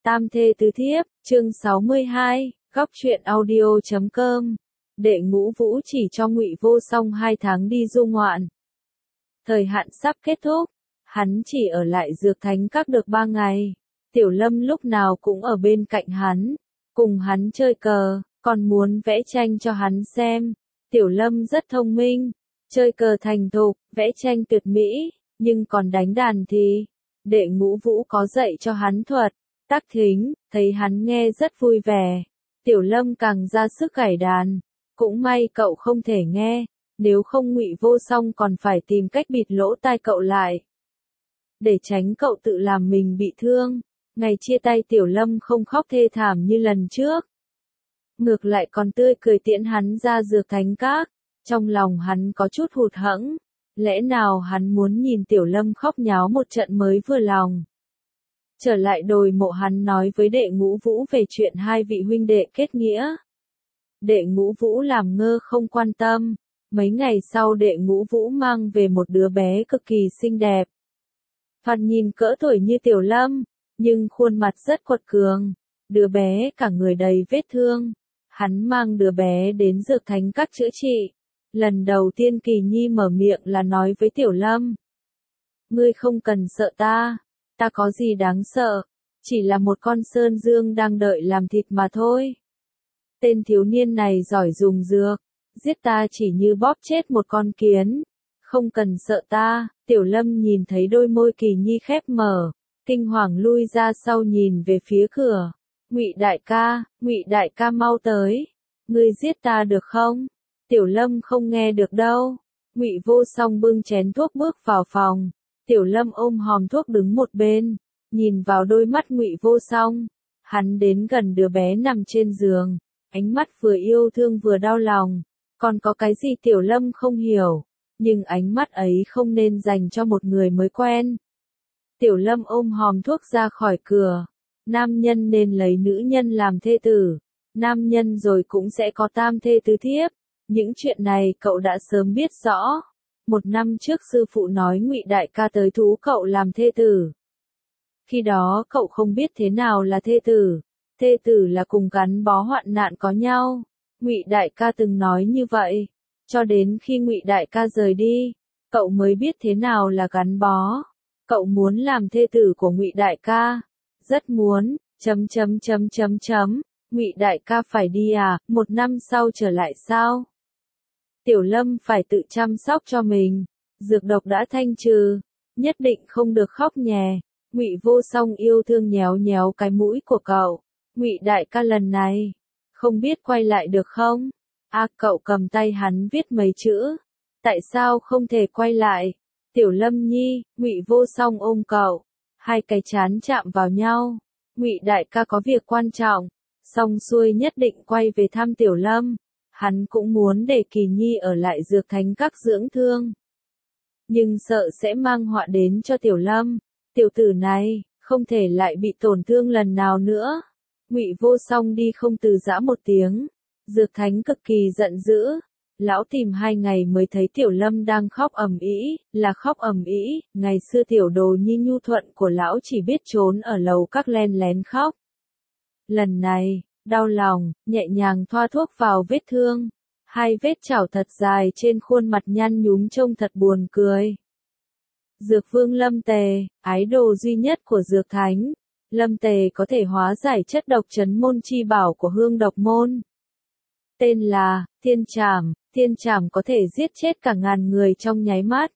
Tam thê tứ thiếp, chương 62, góc truyện audio.com. Đệ Ngũ Vũ chỉ cho Ngụy Vô Song 2 tháng đi du ngoạn. Thời hạn sắp kết thúc, hắn chỉ ở lại Dược Thánh Các được 3 ngày. Tiểu Lâm lúc nào cũng ở bên cạnh hắn, cùng hắn chơi cờ, còn muốn vẽ tranh cho hắn xem. Tiểu Lâm rất thông minh, chơi cờ thành thục, vẽ tranh tuyệt mỹ, nhưng còn đánh đàn thì Đệ Ngũ Vũ có dạy cho hắn thuật tác thính, thấy hắn nghe rất vui vẻ. Tiểu Lâm càng ra sức gảy đàn, cũng may cậu không thể nghe, nếu không Ngụy Vô Song còn phải tìm cách bịt lỗ tai cậu lại, để tránh cậu tự làm mình bị thương. Ngày chia tay Tiểu Lâm không khóc thê thảm như lần trước, ngược lại còn tươi cười tiễn hắn ra Dược Thánh Các. Trong lòng hắn có chút hụt hẫng, lẽ nào hắn muốn nhìn Tiểu Lâm khóc nháo một trận mới vừa lòng. Trở lại đồi mộ, hắn nói với Đệ Ngũ Vũ về chuyện hai vị huynh đệ kết nghĩa. Đệ Ngũ Vũ làm ngơ không quan tâm. Mấy ngày sau Đệ Ngũ Vũ mang về một đứa bé cực kỳ xinh đẹp. Thoạt nhìn cỡ tuổi như Tiểu Lâm, nhưng khuôn mặt rất quật cường. Đứa bé cả người đầy vết thương. Hắn mang đứa bé đến Dược Thánh Các chữa trị. Lần đầu tiên Kỳ Nhi mở miệng là nói với Tiểu Lâm: "Ngươi không cần sợ ta. Ta có gì đáng sợ, chỉ là một con sơn dương đang đợi làm thịt mà thôi. Tên thiếu niên này giỏi dùng dược, giết ta chỉ như bóp chết một con kiến. Không cần sợ ta." Tiểu Lâm nhìn thấy đôi môi Kỳ Nhi khép mở, kinh hoàng lui ra sau nhìn về phía cửa. Ngụy đại ca mau tới. Ngươi giết ta được không? Tiểu Lâm không nghe được đâu. Ngụy Vô Song bưng chén thuốc bước vào phòng. Tiểu Lâm ôm hòm thuốc đứng một bên, nhìn vào đôi mắt Ngụy Vô Song. Hắn đến gần đứa bé nằm trên giường, ánh mắt vừa yêu thương vừa đau lòng. Còn có cái gì Tiểu Lâm không hiểu, nhưng ánh mắt ấy không nên dành cho một người mới quen. Tiểu Lâm ôm hòm thuốc ra khỏi cửa. Nam nhân nên lấy nữ nhân làm thê tử, nam nhân rồi cũng sẽ có tam thê tứ thiếp. Những chuyện này cậu đã sớm biết rõ. 1 năm trước sư phụ nói Ngụy đại ca tới thú cậu làm thê tử. Khi đó cậu không biết thế nào là thê tử. Thê tử là cùng gắn bó hoạn nạn có nhau. Ngụy đại ca từng nói như vậy. Cho đến khi Ngụy đại ca rời đi, cậu mới biết thế nào là gắn bó. Cậu muốn làm thê tử của Ngụy đại ca. Rất muốn. Ngụy đại ca phải đi à? 1 năm sau trở lại sao? Tiểu Lâm phải tự chăm sóc cho mình. Dược độc đã thanh trừ, nhất định không được khóc nhè. Ngụy Vô Song yêu thương nhéo nhéo cái mũi của cậu. Ngụy đại ca lần này, không biết quay lại được không? Cậu cầm tay hắn viết mấy chữ. Tại sao không thể quay lại? Tiểu Lâm nhi, Ngụy Vô Song ôm cậu. Hai cái trán chạm vào nhau. Ngụy đại ca có việc quan trọng, xong xuôi nhất định quay về thăm Tiểu Lâm. Hắn cũng muốn để Kỳ Nhi ở lại Dược Thánh Các dưỡng thương, nhưng sợ sẽ mang họa đến cho Tiểu Lâm. Tiểu tử này, không thể lại bị tổn thương lần nào nữa. Ngụy Vô Song đi không từ giã một tiếng. Dược Thánh cực kỳ giận dữ. Lão tìm 2 ngày mới thấy Tiểu Lâm đang khóc ầm ĩ, là khóc ầm ĩ. Ngày xưa Tiểu Đồ Nhi nhu thuận của lão chỉ biết trốn ở lầu các len lén khóc. Lần này, đau lòng, nhẹ nhàng thoa thuốc vào vết thương. 2 vết chảo thật dài trên khuôn mặt nhăn nhúm trông thật buồn cười. Dược Vương Lâm Tề, ái đồ duy nhất của Dược Thánh. Lâm Tề có thể hóa giải chất độc trấn môn chi bảo của Hương Độc Môn. Tên là Thiên Trảm có thể giết chết cả ngàn người trong nháy mắt.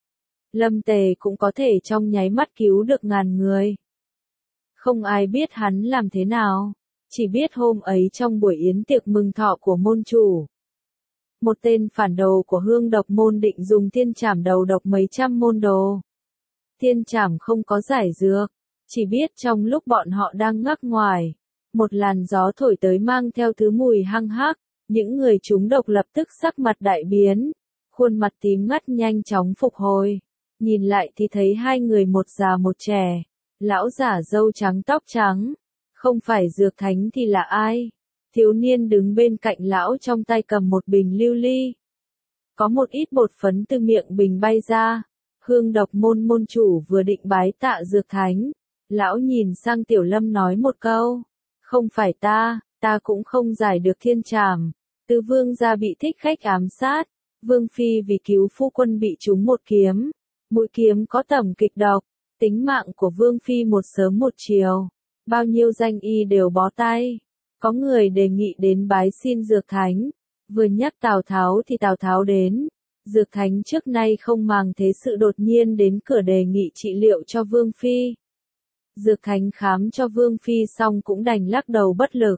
Lâm Tề cũng có thể trong nháy mắt cứu được ngàn người. Không ai biết hắn làm thế nào. Chỉ biết hôm ấy trong buổi yến tiệc mừng thọ của môn chủ, một tên phản đồ của Hương Độc Môn định dùng Thiên Trảm đầu độc mấy trăm môn đồ. Thiên Trảm không có giải dược, chỉ biết trong lúc bọn họ đang ngắc ngoài, một làn gió thổi tới mang theo thứ mùi hăng hắc. Những người trúng độc lập tức sắc mặt đại biến, khuôn mặt tím ngắt nhanh chóng phục hồi. Nhìn lại thì thấy 2 người, một già một trẻ. Lão giả râu trắng tóc trắng, không phải Dược Thánh thì là ai? Thiếu niên đứng bên cạnh lão trong tay cầm một bình lưu ly. Có một ít bột phấn từ miệng bình bay ra. Hương Độc Môn môn chủ vừa định bái tạ Dược Thánh, Lão nhìn sang Tiểu Lâm nói một câu. Không phải ta cũng không giải được thiên trảm. Tứ vương gia bị thích khách ám sát. Vương phi vì cứu phu quân bị trúng một kiếm. Mũi kiếm có tẩm kịch độc. Tính mạng của vương phi một sớm một chiều. Bao nhiêu danh y đều bó tay. Có người đề nghị đến bái xin Dược Thánh. Vừa nhắc Tào Tháo thì Tào Tháo đến. Dược Thánh trước nay không màng thế sự đột nhiên đến cửa đề nghị trị liệu cho Vương Phi. Dược Thánh khám cho Vương Phi xong cũng đành lắc đầu bất lực.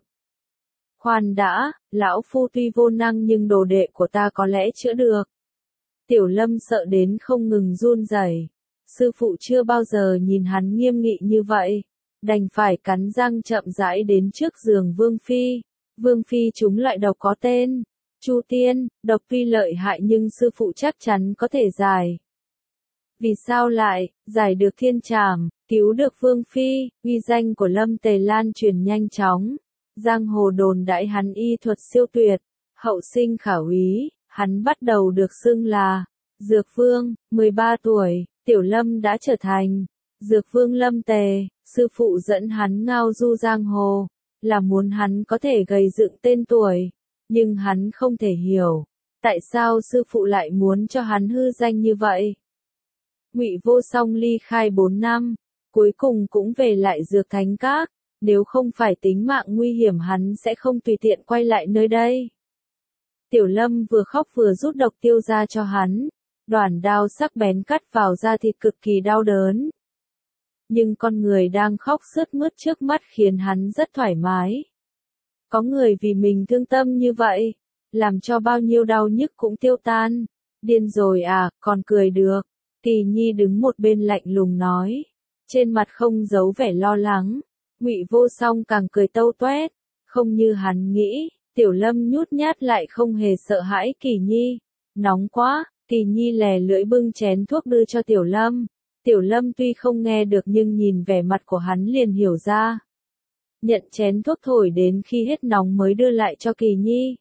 Khoan đã, lão phu tuy vô năng nhưng đồ đệ của ta có lẽ chữa được. Tiểu Lâm sợ đến không ngừng run rẩy. Sư phụ chưa bao giờ nhìn hắn nghiêm nghị như vậy. Đành phải cắn răng chậm rãi đến trước giường Vương Phi. Vương Phi chúng loại độc có tên Chu Tiên, độc tuy lợi hại nhưng sư phụ chắc chắn có thể giải. Vì sao lại giải được thiên trảm, cứu được Vương Phi? Uy danh của Lâm Tề lan truyền nhanh chóng. Giang hồ đồn đại hắn y thuật siêu tuyệt, hậu sinh khả úy, hắn bắt đầu được xưng là Dược Vương. 13 tuổi, Tiểu Lâm đã trở thành Dược Vương Lâm Tề. Sư phụ dẫn hắn ngao du giang hồ, là muốn hắn có thể gầy dựng tên tuổi. Nhưng hắn không thể hiểu, tại sao sư phụ lại muốn cho hắn hư danh như vậy. Ngụy Vô Song ly khai 4 năm, cuối cùng cũng về lại Dược Thánh Các, nếu không phải tính mạng nguy hiểm hắn sẽ không tùy tiện quay lại nơi đây. Tiểu Lâm vừa khóc vừa rút độc tiêu ra cho hắn, đoản đao sắc bén cắt vào da thịt cực kỳ đau đớn. Nhưng con người đang khóc sướt mướt trước mắt khiến hắn rất thoải mái. Có người vì mình thương tâm như vậy, làm cho bao nhiêu đau nhức cũng tiêu tan. Điên rồi à, còn cười được. Kỳ Nhi đứng một bên lạnh lùng nói, trên mặt không giấu vẻ lo lắng. Ngụy Vô Song càng cười tâu toét, không như hắn nghĩ, Tiểu Lâm nhút nhát lại không hề sợ hãi Kỳ Nhi. Nóng quá, Kỳ Nhi lè lưỡi bưng chén thuốc đưa cho Tiểu Lâm. Tiểu Lâm tuy không nghe được nhưng nhìn vẻ mặt của hắn liền hiểu ra. Nhận chén thuốc thổi đến khi hết nóng mới đưa lại cho Kỳ Nhi.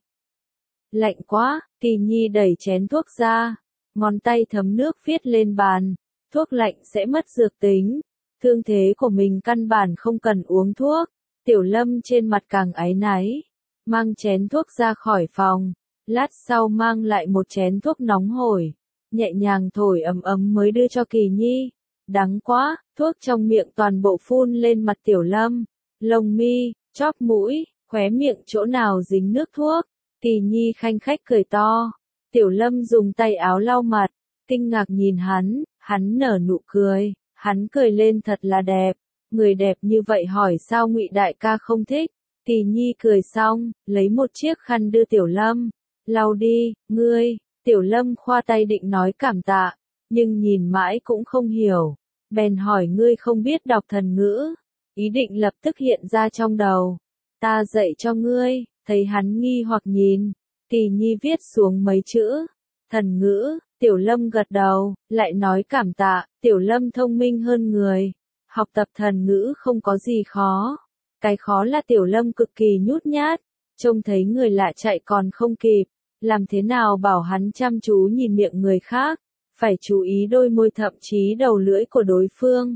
Lạnh quá, Kỳ Nhi đẩy chén thuốc ra, ngón tay thấm nước viết lên bàn, thuốc lạnh sẽ mất dược tính, thương thế của mình căn bản không cần uống thuốc. Tiểu Lâm trên mặt càng áy náy, mang chén thuốc ra khỏi phòng, lát sau mang lại một chén thuốc nóng hổi, nhẹ nhàng thổi ấm ấm mới đưa cho Kỳ Nhi. Đắng quá, thuốc trong miệng toàn bộ phun lên mặt Tiểu Lâm. Lông mi, chóp mũi, khóe miệng chỗ nào dính nước thuốc. Kỳ Nhi khanh khách cười to. Tiểu Lâm dùng tay áo lau mặt, kinh ngạc nhìn hắn nở nụ cười, hắn cười lên thật là đẹp. Người đẹp như vậy hỏi sao Ngụy đại ca không thích. Kỳ Nhi cười xong, lấy một chiếc khăn đưa Tiểu Lâm. Lau đi, ngươi. Tiểu Lâm khoa tay định nói cảm tạ, nhưng nhìn mãi cũng không hiểu. Bèn hỏi ngươi không biết đọc thần ngữ. Ý định lập tức hiện ra trong đầu. Ta dạy cho ngươi, thấy hắn nghi hoặc nhìn. Kỳ Nhi viết xuống mấy chữ. Thần ngữ, Tiểu Lâm gật đầu, lại nói cảm tạ. Tiểu Lâm thông minh hơn người. Học tập thần ngữ không có gì khó. Cái khó là Tiểu Lâm cực kỳ nhút nhát. Trông thấy người lạ chạy còn không kịp. Làm thế nào bảo hắn chăm chú nhìn miệng người khác. Phải chú ý đôi môi thậm chí đầu lưỡi của đối phương.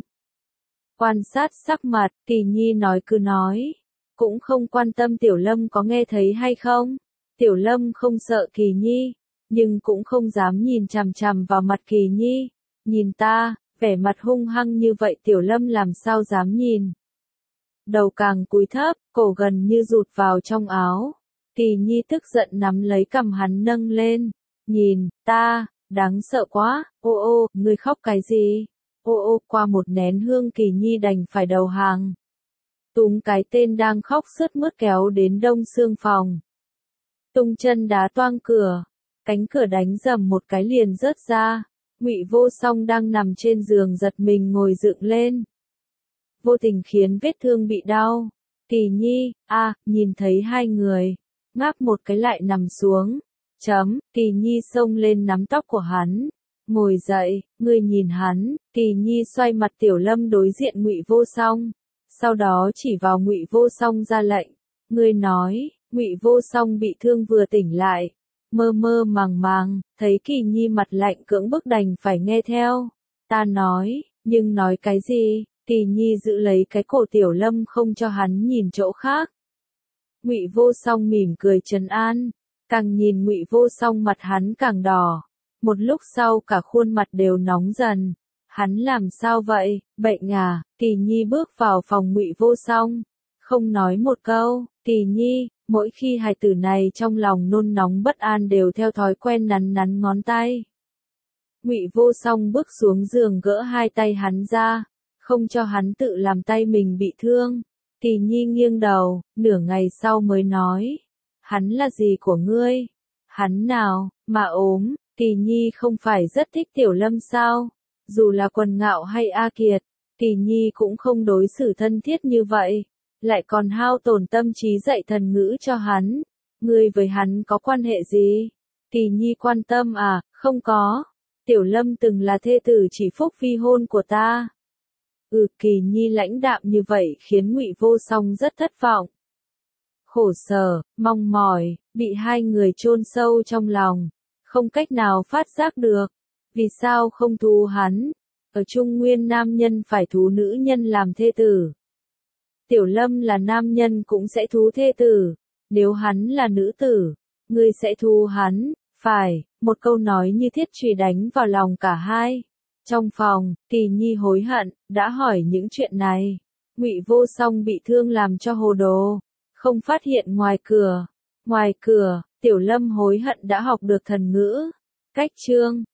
Quan sát sắc mặt, Kỳ Nhi nói cứ nói. Cũng không quan tâm Tiểu Lâm có nghe thấy hay không. Tiểu Lâm không sợ Kỳ Nhi, nhưng cũng không dám nhìn chằm chằm vào mặt Kỳ Nhi. Nhìn ta, vẻ mặt hung hăng như vậy Tiểu Lâm làm sao dám nhìn. Đầu càng cúi thấp, cổ gần như rụt vào trong áo. Kỳ Nhi tức giận nắm lấy cằm hắn nâng lên. Nhìn, ta, đáng sợ quá, ô, ngươi khóc cái gì? Ô, qua một nén hương Kỳ Nhi đành phải đầu hàng. Túm cái tên đang khóc sướt mướt kéo đến đông xương phòng. Tung chân đá toang cửa, cánh cửa đánh rầm một cái liền rớt ra. Ngụy Vô Song đang nằm trên giường giật mình ngồi dựng lên. Vô tình khiến vết thương bị đau. Kỳ Nhi, nhìn thấy hai người, ngáp một cái lại nằm xuống. Kỳ Nhi xông lên nắm tóc của hắn. Ngồi dậy, ngươi nhìn hắn. Kỳ Nhi xoay mặt Tiểu Lâm đối diện Ngụy Vô Song. Sau đó chỉ vào Ngụy Vô Song ra lệnh. Ngươi nói. Ngụy Vô Song bị thương vừa tỉnh lại, mơ mơ màng màng, thấy Kỳ Nhi mặt lạnh cưỡng bức đành phải nghe theo. Ta nói, nhưng nói cái gì? Kỳ Nhi giữ lấy cái cổ Tiểu Lâm không cho hắn nhìn chỗ khác. Ngụy Vô Song mỉm cười trấn an, càng nhìn Ngụy Vô Song mặt hắn càng đỏ. Một lúc sau cả khuôn mặt đều nóng dần. Hắn làm sao vậy, bệnh à? Kỳ Nhi bước vào phòng Ngụy Vô Song, không nói một câu. Kỳ Nhi, mỗi khi hài tử này trong lòng nôn nóng bất an đều theo thói quen nắn nắn ngón tay. Ngụy Vô Song bước xuống giường gỡ hai tay hắn ra, không cho hắn tự làm tay mình bị thương. Kỳ Nhi nghiêng đầu, nửa ngày sau mới nói, hắn là gì của ngươi? Hắn nào, mà ốm? Kỳ Nhi không phải rất thích Tiểu Lâm sao? Dù là Quần Ngạo hay A Kiệt, Kỳ Nhi cũng không đối xử thân thiết như vậy, lại còn hao tổn tâm trí dạy thần ngữ cho hắn. Ngươi với hắn có quan hệ gì? Kỳ Nhi quan tâm à? Không có. Tiểu Lâm từng là thê tử chỉ phúc vi hôn của ta. Kỳ Nhi lãnh đạm như vậy khiến Ngụy Vô Song rất thất vọng. Khổ sở, mong mỏi, bị hai người chôn sâu trong lòng, không cách nào phát giác được. Vì sao không thú hắn? Ở Trung Nguyên nam nhân phải thú nữ nhân làm thê tử. Tiểu Lâm là nam nhân cũng sẽ thú thê tử. Nếu hắn là nữ tử, ngươi sẽ thú hắn. Phải, một câu nói như thiết chùy đánh vào lòng cả hai. Trong phòng, Kỳ Nhi hối hận, đã hỏi những chuyện này. Ngụy Vô Song bị thương làm cho hồ đồ, không phát hiện ngoài cửa. Ngoài cửa, Tiểu Lâm hối hận đã học được thần ngữ. Cách chương